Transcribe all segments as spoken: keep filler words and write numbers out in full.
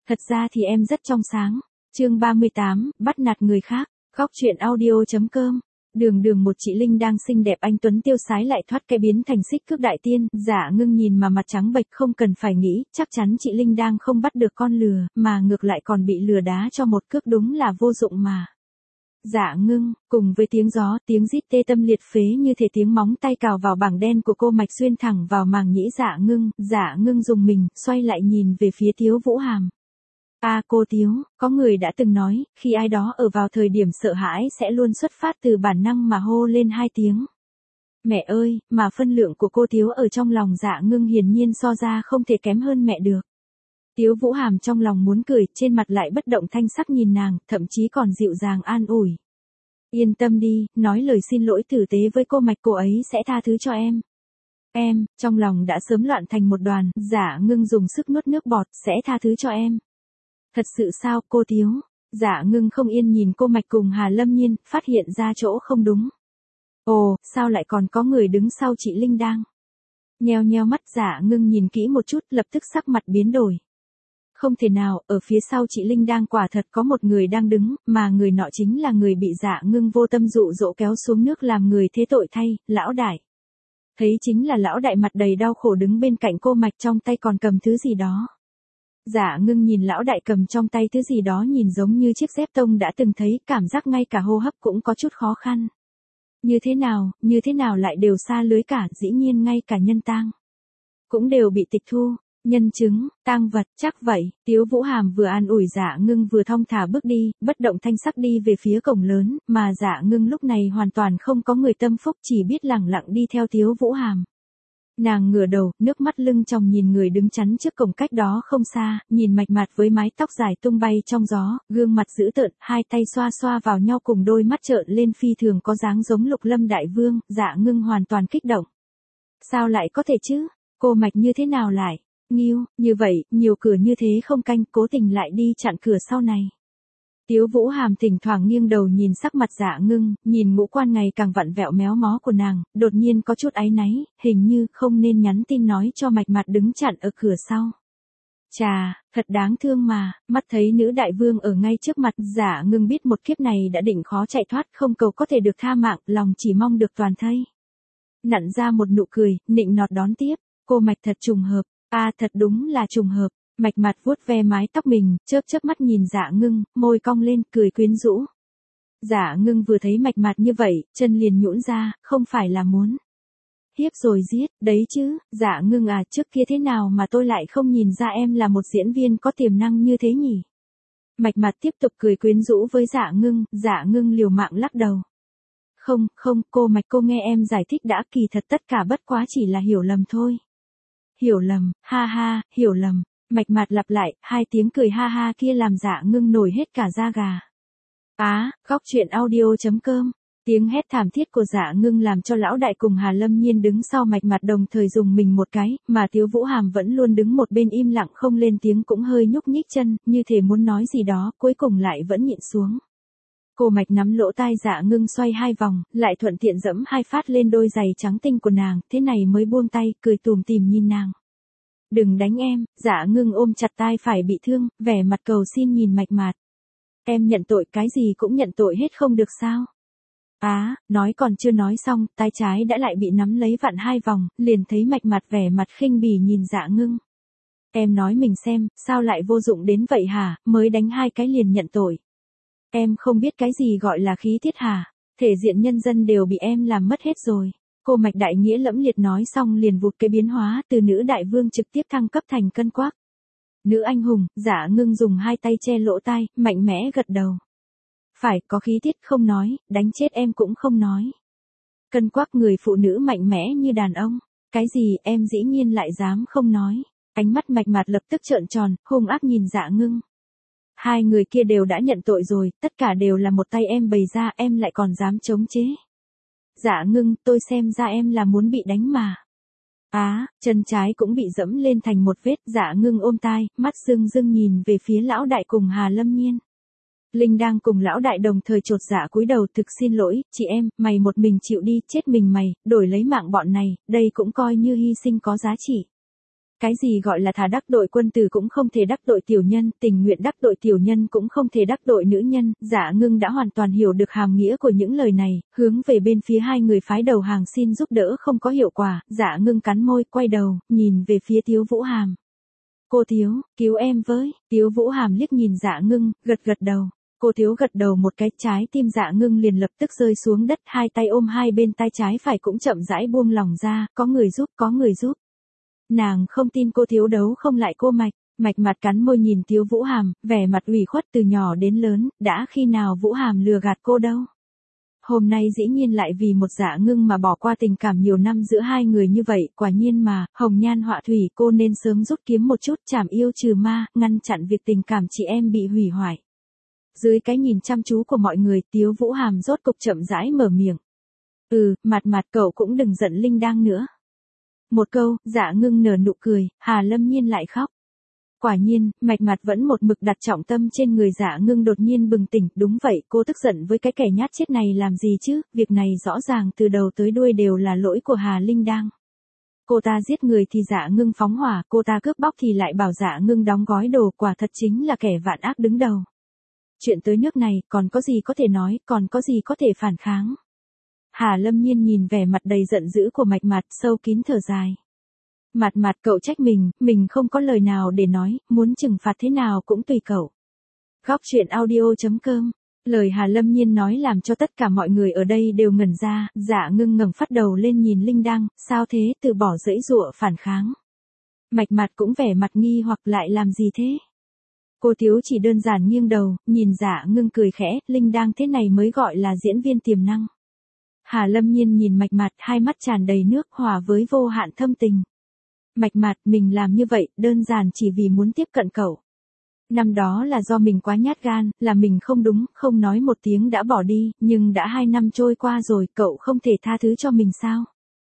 Thật ra thì em rất trong sáng. Chương ba mươi tám, bắt nạt người khác. Góc truyện audio.com. Đường đường một chị Linh đang xinh đẹp anh tuấn tiêu sái lại thoát cái biến thành xích cước đại tiên, Dạ Ngưng nhìn mà mặt trắng bệch không cần phải nghĩ, chắc chắn chị Linh đang không bắt được con lừa, mà ngược lại còn bị lừa đá cho một cước đúng là vô dụng mà. Dạ Ngưng, cùng với tiếng gió, tiếng rít tê tâm liệt phế như thể tiếng móng tay cào vào bảng đen của cô mạch xuyên thẳng vào màng nhĩ Dạ Ngưng, Dạ Ngưng dùng mình, xoay lại nhìn về phía Tiếu Vũ Hàm. À cô Tiếu, có người đã từng nói, khi ai đó ở vào thời điểm sợ hãi sẽ luôn xuất phát từ bản năng mà hô lên hai tiếng. Mẹ ơi, mà phân lượng của cô Tiếu ở trong lòng Dạ Ngưng hiển nhiên so ra không thể kém hơn mẹ được. Tiếu Vũ Hàm trong lòng muốn cười, trên mặt lại bất động thanh sắc nhìn nàng, thậm chí còn dịu dàng an ủi. Yên tâm đi, nói lời xin lỗi tử tế với cô mạch, cô ấy sẽ tha thứ cho em. Em, trong lòng đã sớm loạn thành một đoàn, Dạ Ngưng dùng sức nuốt nước bọt, sẽ tha thứ cho em. Thật sự sao, cô Tiếu? Dạ Ngưng không yên nhìn cô mạch cùng Hà Lâm Nhiên, phát hiện ra chỗ không đúng. Ồ, sao lại còn có người đứng sau chị Linh đang? Nheo nheo mắt Dạ Ngưng nhìn kỹ một chút, lập tức sắc mặt biến đổi. Không thể nào, ở phía sau chị Linh đang quả thật có một người đang đứng, mà người nọ chính là người bị Dạ Ngưng vô tâm dụ dỗ kéo xuống nước làm người thế tội thay, lão đại. Thấy chính là lão đại mặt đầy đau khổ đứng bên cạnh cô mạch, trong tay còn cầm thứ gì đó. Dạ Ngưng nhìn lão đại cầm trong tay thứ gì đó nhìn giống như chiếc dép tông đã từng thấy, cảm giác ngay cả hô hấp cũng có chút khó khăn. Như thế nào, như thế nào lại đều xa lưới cả, dĩ nhiên ngay cả nhân tang cũng đều bị tịch thu. Nhân chứng, tang vật, chắc vậy. Tiếu Vũ Hàm vừa an ủi Dạ Ngưng vừa thong thả bước đi, bất động thanh sắc đi về phía cổng lớn, mà Dạ Ngưng lúc này hoàn toàn không có người tâm phúc, chỉ biết lẳng lặng đi theo Tiếu Vũ Hàm. Nàng ngửa đầu, nước mắt lưng tròng nhìn người đứng chắn trước cổng cách đó không xa, nhìn mạch mạt với mái tóc dài tung bay trong gió, gương mặt dữ tợn, hai tay xoa xoa vào nhau cùng đôi mắt trợn lên phi thường có dáng giống Lục Lâm Đại Vương, Dạ Ngưng hoàn toàn kích động. Sao lại có thể chứ? Cô mạch như thế nào lại? Nghiêu, như vậy, nhiều cửa như thế không canh, cố tình lại đi chặn cửa sau này. Tiếu Vũ Hàm thỉnh thoảng nghiêng đầu nhìn sắc mặt Dạ Ngưng, nhìn ngũ quan ngày càng vặn vẹo méo mó của nàng, đột nhiên có chút áy náy, hình như không nên nhắn tin nói cho mạch mặt đứng chặn ở cửa sau. Chà, thật đáng thương mà, mắt thấy nữ đại vương ở ngay trước mặt, Dạ Ngưng biết một kiếp này đã định khó chạy thoát, không cầu có thể được tha mạng, lòng chỉ mong được toàn thây. Nặn ra một nụ cười, nịnh nọt đón tiếp, cô mạch thật trùng hợp. À thật đúng là trùng hợp, mạch mặt vuốt ve mái tóc mình, chớp chớp mắt nhìn Dạ Ngưng, môi cong lên, cười quyến rũ. Dạ Ngưng vừa thấy mạch mặt như vậy, chân liền nhũn ra, không phải là muốn hiếp rồi giết, đấy chứ, Dạ Ngưng à, trước kia thế nào mà tôi lại không nhìn ra em là một diễn viên có tiềm năng như thế nhỉ? Mạch mặt tiếp tục cười quyến rũ với Dạ Ngưng, Dạ Ngưng liều mạng lắc đầu. Không, không, cô mạch cô nghe em giải thích đã, kỳ thật tất cả bất quá chỉ là hiểu lầm thôi. Hiểu lầm, ha ha, hiểu lầm, mạch mạt lặp lại, hai tiếng cười ha ha kia làm Dạ Ngưng nổi hết cả da gà. Á, góc truyện audio.com, tiếng hét thảm thiết của Dạ Ngưng làm cho lão đại cùng Hà Lâm Nhiên đứng sau mạch mặt đồng thời dùng mình một cái, mà Tiếu Vũ Hàm vẫn luôn đứng một bên im lặng không lên tiếng cũng hơi nhúc nhích chân, như thể muốn nói gì đó, cuối cùng lại vẫn nhịn xuống. Cô mạch nắm lỗ tai Dạ Ngưng xoay hai vòng, lại thuận tiện dẫm hai phát lên đôi giày trắng tinh của nàng, thế này mới buông tay, cười tủm tỉm nhìn nàng. Đừng đánh em, Dạ Ngưng ôm chặt tai phải bị thương, vẻ mặt cầu xin nhìn mạch mạt. Em nhận tội, cái gì cũng nhận tội hết không được sao? Á, nói còn chưa nói xong, tay trái đã lại bị nắm lấy vặn hai vòng, liền thấy mạch mặt vẻ mặt khinh bỉ nhìn Dạ Ngưng. Em nói mình xem, sao lại vô dụng đến vậy hả, mới đánh hai cái liền nhận tội. Em không biết cái gì gọi là khí tiết hả? Thể diện nhân dân đều bị em làm mất hết rồi. Cô mạch đại nghĩa lẫm liệt nói xong liền vụt cái biến hóa từ nữ đại vương trực tiếp thăng cấp thành cân quắc. Nữ anh hùng, Dạ Ngưng dùng hai tay che lỗ tai, mạnh mẽ gật đầu. Phải, có khí tiết không nói, đánh chết em cũng không nói. Cân quắc người phụ nữ mạnh mẽ như đàn ông. Cái gì em dĩ nhiên lại dám không nói. Ánh mắt mạch mạt lập tức trợn tròn, hung ác nhìn Dạ Ngưng. Hai người kia đều đã nhận tội rồi, tất cả đều là một tay em bày ra, em lại còn dám chống chế. Dạ Ngưng, tôi xem ra em là muốn bị đánh mà. Á, chân trái cũng bị dẫm lên thành một vết, Dạ Ngưng ôm tai, mắt rưng rưng nhìn về phía lão đại cùng Hà Lâm Nhiên. Linh đang cùng lão đại đồng thời chột dạ cúi đầu, thực xin lỗi, chị em, mày một mình chịu đi, chết mình mày, đổi lấy mạng bọn này, đây cũng coi như hy sinh có giá trị. Cái gì gọi là thà đắc tội quân tử cũng không thể đắc tội tiểu nhân, tình nguyện đắc tội tiểu nhân cũng không thể đắc tội nữ nhân, Dạ Ngưng đã hoàn toàn hiểu được hàm nghĩa của những lời này, hướng về bên phía hai người phái đầu hàng xin giúp đỡ không có hiệu quả, Dạ Ngưng cắn môi, quay đầu, nhìn về phía Tiếu Vũ Hàm. Cô Tiếu, cứu em với, Tiếu Vũ Hàm liếc nhìn Dạ Ngưng, gật gật đầu. Cô Tiếu gật đầu một cái, trái tim Dạ Ngưng liền lập tức rơi xuống đất, hai tay ôm hai bên tai trái phải cũng chậm rãi buông lỏng ra, có người giúp, có người giúp. Nàng không tin cô Tiếu đấu không lại cô Mạch, Mạch mặt cắn môi nhìn Tiếu Vũ Hàm, vẻ mặt ủy khuất từ nhỏ đến lớn, đã khi nào Vũ Hàm lừa gạt cô đâu. Hôm nay dĩ nhiên lại vì một Dạ Ngưng mà bỏ qua tình cảm nhiều năm giữa hai người như vậy, quả nhiên mà, hồng nhan họa thủy, cô nên sớm rút kiếm một chút trảm yêu trừ ma, ngăn chặn việc tình cảm chị em bị hủy hoại. Dưới cái nhìn chăm chú của mọi người, Tiếu Vũ Hàm rốt cục chậm rãi mở miệng. Ừ, mặt mặt cậu cũng đừng giận Linh Đang nữa. Một câu, Dạ Ngưng nở nụ cười, Hà Lâm Nhiên lại khóc. Quả nhiên, Mạch mặt vẫn một mực đặt trọng tâm trên người Dạ Ngưng đột nhiên bừng tỉnh, đúng vậy, cô tức giận với cái kẻ nhát chết này làm gì chứ, việc này rõ ràng từ đầu tới đuôi đều là lỗi của Hà Linh Đang. Cô ta giết người thì Dạ Ngưng phóng hỏa, cô ta cướp bóc thì lại bảo Dạ Ngưng đóng gói đồ, quả thật chính là kẻ vạn ác đứng đầu. Chuyện tới nước này, còn có gì có thể nói, còn có gì có thể phản kháng. Hà Lâm Nhiên nhìn vẻ mặt đầy giận dữ của Mạch mặt, sâu kín thở dài. Mặt mặt cậu trách mình, mình không có lời nào để nói, muốn trừng phạt thế nào cũng tùy cậu. Góc truyện audio chấm com. Lời Hà Lâm Nhiên nói làm cho tất cả mọi người ở đây đều ngẩn ra, Dạ Ngưng ngẩng phát đầu lên nhìn Linh Đang, sao thế, từ bỏ dãy dụa phản kháng. Mạch mặt cũng vẻ mặt nghi hoặc lại làm gì thế. Cô Tiếu chỉ đơn giản nghiêng đầu, nhìn Dạ Ngưng cười khẽ, Linh Đang thế này mới gọi là diễn viên tiềm năng. Hà Lâm Nhiên nhìn Mạch mặt, hai mắt tràn đầy nước hòa với vô hạn thâm tình. Mạch mặt, mình làm như vậy, đơn giản chỉ vì muốn tiếp cận cậu. Năm đó là do mình quá nhát gan, là mình không đúng, không nói một tiếng đã bỏ đi, nhưng đã hai năm trôi qua rồi, cậu không thể tha thứ cho mình sao?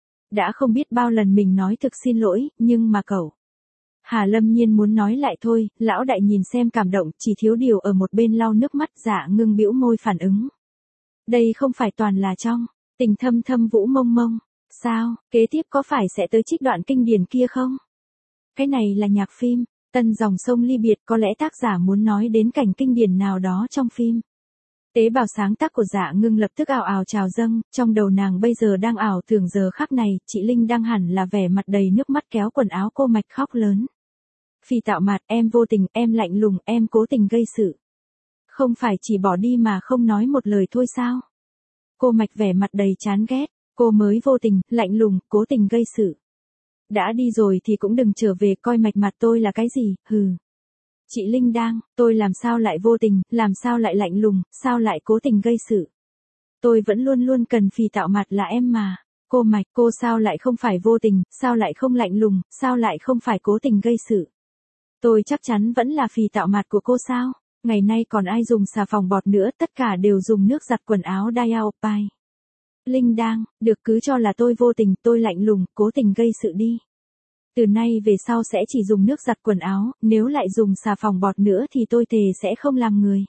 Đã không biết bao lần mình nói thực xin lỗi, nhưng mà cậu... Hà Lâm Nhiên muốn nói lại thôi, lão đại nhìn xem cảm động, chỉ thiếu điều ở một bên lau nước mắt. Dạ Ngưng bĩu môi phản ứng. Đây không phải toàn là trong, tình thâm thâm vũ mông mông. Sao, kế tiếp có phải sẽ tới trích đoạn kinh điển kia không? Cái này là nhạc phim, tân dòng sông ly biệt, có lẽ tác giả muốn nói đến cảnh kinh điển nào đó trong phim. Tế bào sáng tác của Dạ Ngưng lập tức ào ào trào dâng, trong đầu nàng bây giờ đang ảo tưởng giờ khắc này, chị Linh đang hẳn là vẻ mặt đầy nước mắt kéo quần áo cô Mạch khóc lớn. Phi tạo mặt, em vô tình, em lạnh lùng, em cố tình gây sự. Không phải chỉ bỏ đi mà không nói một lời thôi sao? Cô Mạch vẻ mặt đầy chán ghét, cô mới vô tình, lạnh lùng, cố tình gây sự. Đã đi rồi thì cũng đừng trở về coi Mạch mặt tôi là cái gì, hừ. Chị Linh Đang, tôi làm sao lại vô tình, làm sao lại lạnh lùng, sao lại cố tình gây sự. Tôi vẫn luôn luôn cần Phi tạo mặt là em mà. Cô Mạch, cô sao lại không phải vô tình, sao lại không lạnh lùng, sao lại không phải cố tình gây sự. Tôi chắc chắn vẫn là Phi tạo mặt của cô sao, ngày nay còn ai dùng xà phòng bọt nữa, tất cả đều dùng nước giặt quần áo Diaopai. Linh Đang, được cứ cho là tôi vô tình, tôi lạnh lùng, cố tình gây sự đi. Từ nay về sau sẽ chỉ dùng nước giặt quần áo, nếu lại dùng xà phòng bọt nữa thì tôi thề sẽ không làm người.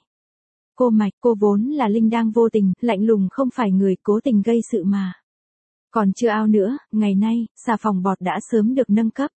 Cô Mạch, cô vốn là Linh Đang vô tình, lạnh lùng không phải người cố tình gây sự mà. Còn chưa ao nữa, ngày nay, xà phòng bọt đã sớm được nâng cấp.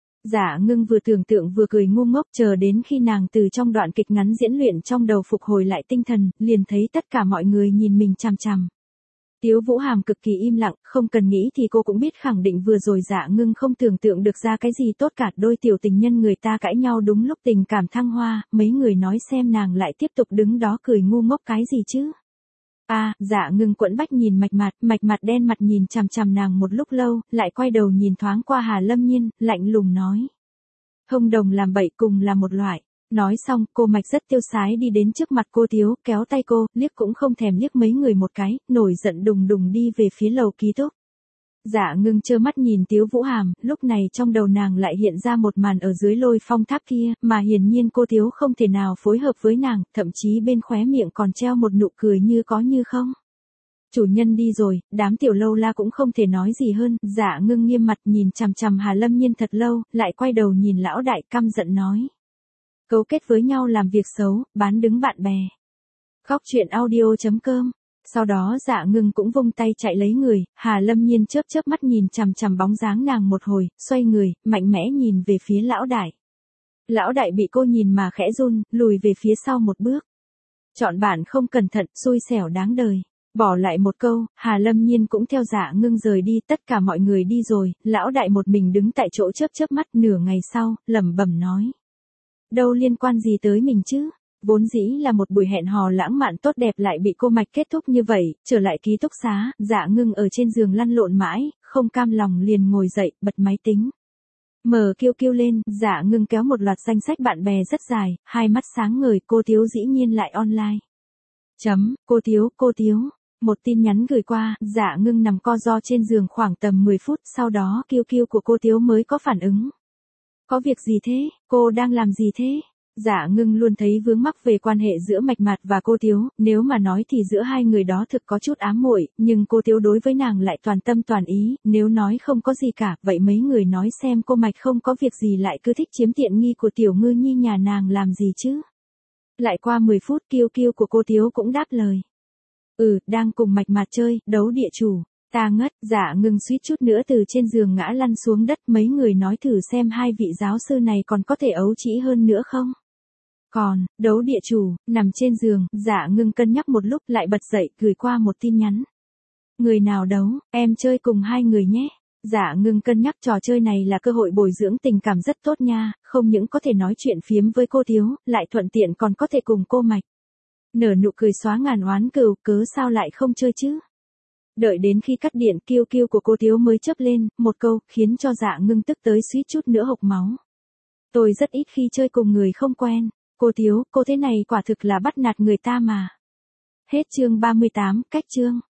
Dạ Ngưng vừa tưởng tượng vừa cười ngu ngốc, chờ đến khi nàng từ trong đoạn kịch ngắn diễn luyện trong đầu phục hồi lại tinh thần, liền thấy tất cả mọi người nhìn mình chằm chằm. Tiếu Vũ Hàm cực kỳ im lặng, không cần nghĩ thì cô cũng biết khẳng định vừa rồi Dạ Ngưng không tưởng tượng được ra cái gì tốt cả, đôi tiểu tình nhân người ta cãi nhau đúng lúc tình cảm thăng hoa, mấy người nói xem nàng lại tiếp tục đứng đó cười ngu ngốc cái gì chứ. A, à, Dạ Ngưng quẫn bách nhìn Mạch mặt, Mạch mặt đen mặt nhìn chằm chằm nàng một lúc lâu, lại quay đầu nhìn thoáng qua Hà Lâm Nhiên, lạnh lùng nói. Thông đồng làm bậy cùng là một loại. Nói xong, cô Mạch rất tiêu sái đi đến trước mặt cô Tiếu, kéo tay cô, liếc cũng không thèm liếc mấy người một cái, nổi giận đùng đùng đi về phía lầu ký túc. Dạ Ngưng trơ mắt nhìn Tiếu Vũ Hàm, lúc này trong đầu nàng lại hiện ra một màn ở dưới Lôi Phong tháp kia, mà hiển nhiên cô Tiếu không thể nào phối hợp với nàng, thậm chí bên khóe miệng còn treo một nụ cười như có như không. Chủ nhân đi rồi, đám tiểu lâu la cũng không thể nói gì hơn, Dạ Ngưng nghiêm mặt nhìn chằm chằm Hà Lâm Nhiên thật lâu, lại quay đầu nhìn lão đại căm giận nói. Cấu kết với nhau làm việc xấu, bán đứng bạn bè. Góc truyện audio chấm com Sau đó Dạ Ngưng cũng vung tay chạy lấy người, Hà Lâm Nhiên chớp chớp mắt nhìn chằm chằm bóng dáng nàng một hồi, xoay người, mạnh mẽ nhìn về phía lão đại. Lão đại bị cô nhìn mà khẽ run, lùi về phía sau một bước. Chọn bạn không cẩn thận, xui xẻo đáng đời. Bỏ lại một câu, Hà Lâm Nhiên cũng theo Dạ Ngưng rời đi, tất cả mọi người đi rồi, lão đại một mình đứng tại chỗ chớp chớp mắt. Nửa ngày sau, lẩm bẩm nói. Đâu liên quan gì tới mình chứ? Vốn dĩ là một buổi hẹn hò lãng mạn tốt đẹp lại bị cô Mạch kết thúc như vậy. Trở lại ký túc xá, Dạ Ngưng ở trên giường lăn lộn mãi, không cam lòng liền ngồi dậy, bật máy tính. Mở kêu kêu lên, Dạ Ngưng kéo một loạt danh sách bạn bè rất dài, hai mắt sáng ngời. Cô Tiếu dĩ nhiên lại online. Chấm, cô Tiếu, cô Tiếu. Một tin nhắn gửi qua, Dạ Ngưng nằm co ro trên giường khoảng tầm mười phút, sau đó kêu kêu của cô Tiếu mới có phản ứng. Có việc gì thế, cô đang làm gì thế? Dạ Ngưng luôn thấy vướng mắc về quan hệ giữa Mạch Mạt và cô Tiếu, nếu mà nói thì giữa hai người đó thực có chút ám muội, nhưng cô Tiếu đối với nàng lại toàn tâm toàn ý, nếu nói không có gì cả, vậy mấy người nói xem cô Mạch không có việc gì lại cứ thích chiếm tiện nghi của tiểu ngư nhi nhà nàng làm gì chứ? Lại qua mười phút kiêu kiêu của cô Tiếu cũng đáp lời. Ừ, đang cùng Mạch Mạt chơi, đấu địa chủ. Ta ngất, Dạ Ngưng suýt chút nữa từ trên giường ngã lăn xuống đất. Mấy người nói thử xem hai vị giáo sư này còn có thể ấu trĩ hơn nữa không? Còn, đấu địa chủ, nằm trên giường, Dạ Ngưng cân nhắc một lúc lại bật dậy, gửi qua một tin nhắn. Người nào đấu, em chơi cùng hai người nhé. Dạ Ngưng cân nhắc trò chơi này là cơ hội bồi dưỡng tình cảm rất tốt nha, không những có thể nói chuyện phiếm với cô Tiếu, lại thuận tiện còn có thể cùng cô Mạch. Nở nụ cười xóa ngàn oán cừu, cớ sao lại không chơi chứ? Đợi đến khi cắt điện, kiêu kiêu của cô Tiếu mới chớp lên, một câu, khiến cho Dạ Ngưng tức tới suýt chút nữa hộc máu. Tôi rất ít khi chơi cùng người không quen. Cô Tiếu, cô thế này quả thực là bắt nạt người ta mà. Hết chương ba mươi tám, cách chương.